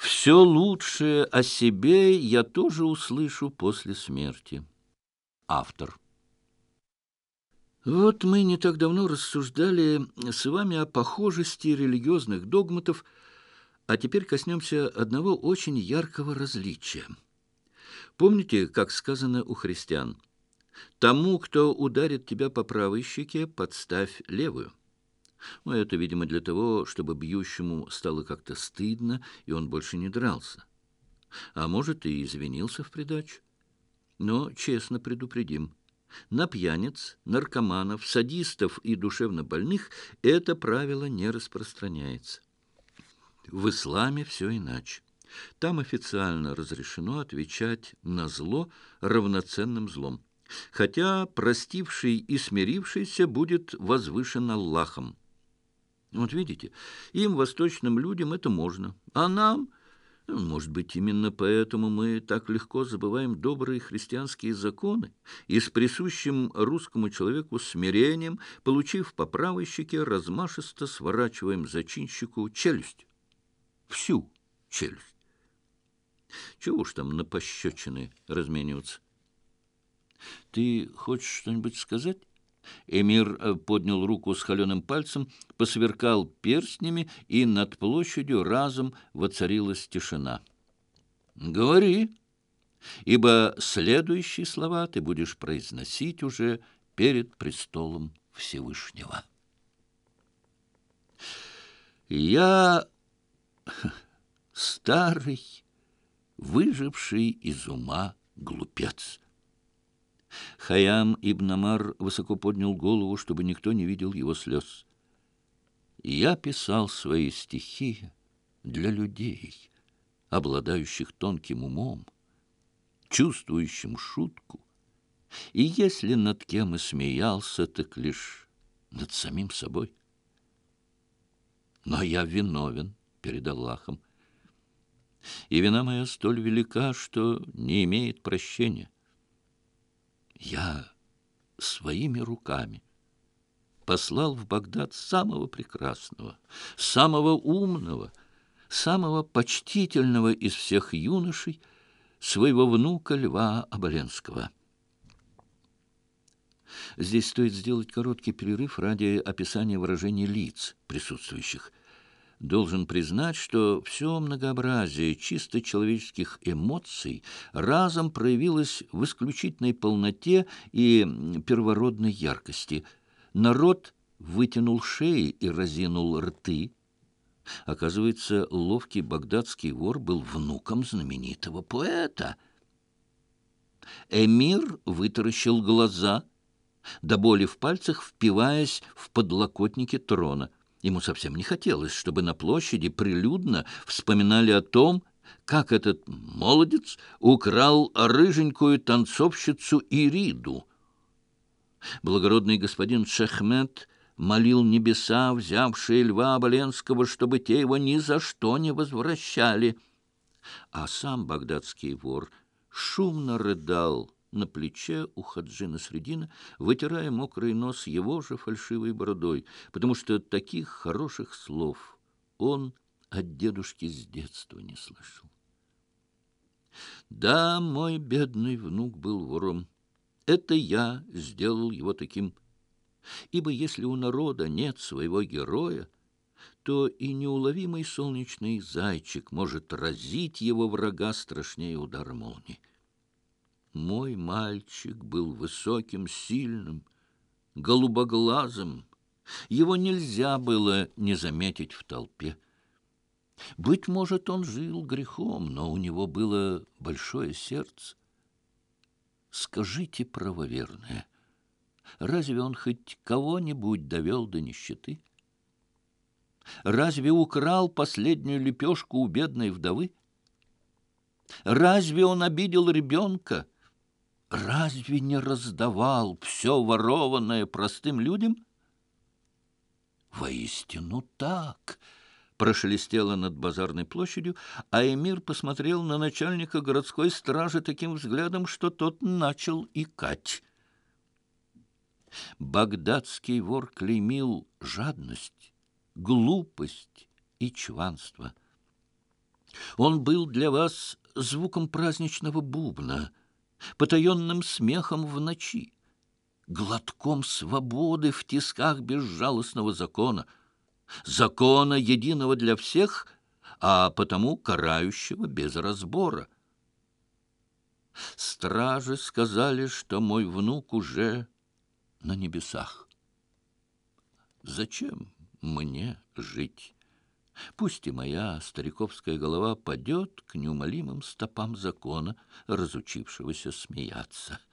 Все лучшее о себе я тоже услышу после смерти. Автор. Вот мы не так давно рассуждали с вами о похожести религиозных догматов, а теперь коснемся одного очень яркого различия. Помните, как сказано у христиан: «Тому, кто ударит тебя по правой щеке, подставь левую». Ну, это, видимо, для того, чтобы бьющему стало как-то стыдно, и он больше не дрался. А может, и извинился в придачу. Но честно предупредим: на пьяниц, наркоманов, садистов и душевнобольных это правило не распространяется. В исламе все иначе. Там официально разрешено отвечать на зло равноценным злом, хотя простивший и смирившийся будет возвышен Аллахом. Вот видите, им, восточным людям, это можно, а нам... Может быть, именно поэтому мы так легко забываем добрые христианские законы и с присущим русскому человеку смирением, получив по правой щеке, размашисто сворачиваем зачинщику челюсть. Всю челюсть. Чего уж там на пощечины размениваться? Ты хочешь что-нибудь сказать? Эмир поднял руку с холеным пальцем, посверкал перстнями, и над площадью разом воцарилась тишина. «Говори, ибо следующие слова ты будешь произносить уже перед престолом Всевышнего». Я старый, выживший из ума глупец. Хайям ибн Амар высоко поднял голову, чтобы никто не видел его слез. Я писал свои стихи для людей, обладающих тонким умом, чувствующим шутку, и если над кем и смеялся, так лишь над самим собой. Но я виновен перед Аллахом, и вина моя столь велика, что не имеет прощения. Я своими руками послал в Багдад самого прекрасного, самого умного, самого почтительного из всех юношей, своего внука Льва Оболенского. Здесь стоит сделать короткий перерыв ради описания выражений лиц присутствующих. Должен признать, что все многообразие чисто человеческих эмоций разом проявилось в исключительной полноте и первородной яркости. Народ вытянул шеи и разинул рты. Оказывается, ловкий багдадский вор был внуком знаменитого поэта. Эмир вытаращил глаза, до боли в пальцах впиваясь в подлокотники трона. Ему совсем не хотелось, чтобы на площади прилюдно вспоминали о том, как этот молодец украл рыженькую танцовщицу Ириду. Благородный господин Шехмет молил небеса, взявшие Льва Оболенского, чтобы те его ни за что не возвращали. А сам багдадский вор шумно рыдал на плече у Хаджи Насреддина, вытирая мокрый нос его же фальшивой бородой, потому что таких хороших слов он от дедушки с детства не слышал. Да, мой бедный внук был вором. Это я сделал его таким. Ибо если у народа нет своего героя, то и неуловимый солнечный зайчик может разить его врага страшнее удара молнии. Мой мальчик был высоким, сильным, голубоглазым. Его нельзя было не заметить в толпе. Быть может, он жил грехом, но у него было большое сердце. Скажите, правоверное, разве он хоть кого-нибудь довел до нищеты? Разве украл последнюю лепешку у бедной вдовы? Разве он обидел ребенка? Разве не раздавал все ворованное простым людям? Воистину так, прошелестело над базарной площадью, а эмир посмотрел на начальника городской стражи таким взглядом, что тот начал икать. Багдадский вор клеймил жадность, глупость и чванство. Он был для вас звуком праздничного бубна, потаенным смехом в ночи, глотком свободы в тисках безжалостного закона, закона единого для всех, а потому карающего без разбора. Стражи сказали, что мой внук уже на небесах. Зачем мне жить? Пусть и моя стариковская голова падет к неумолимым стопам закона, разучившегося смеяться.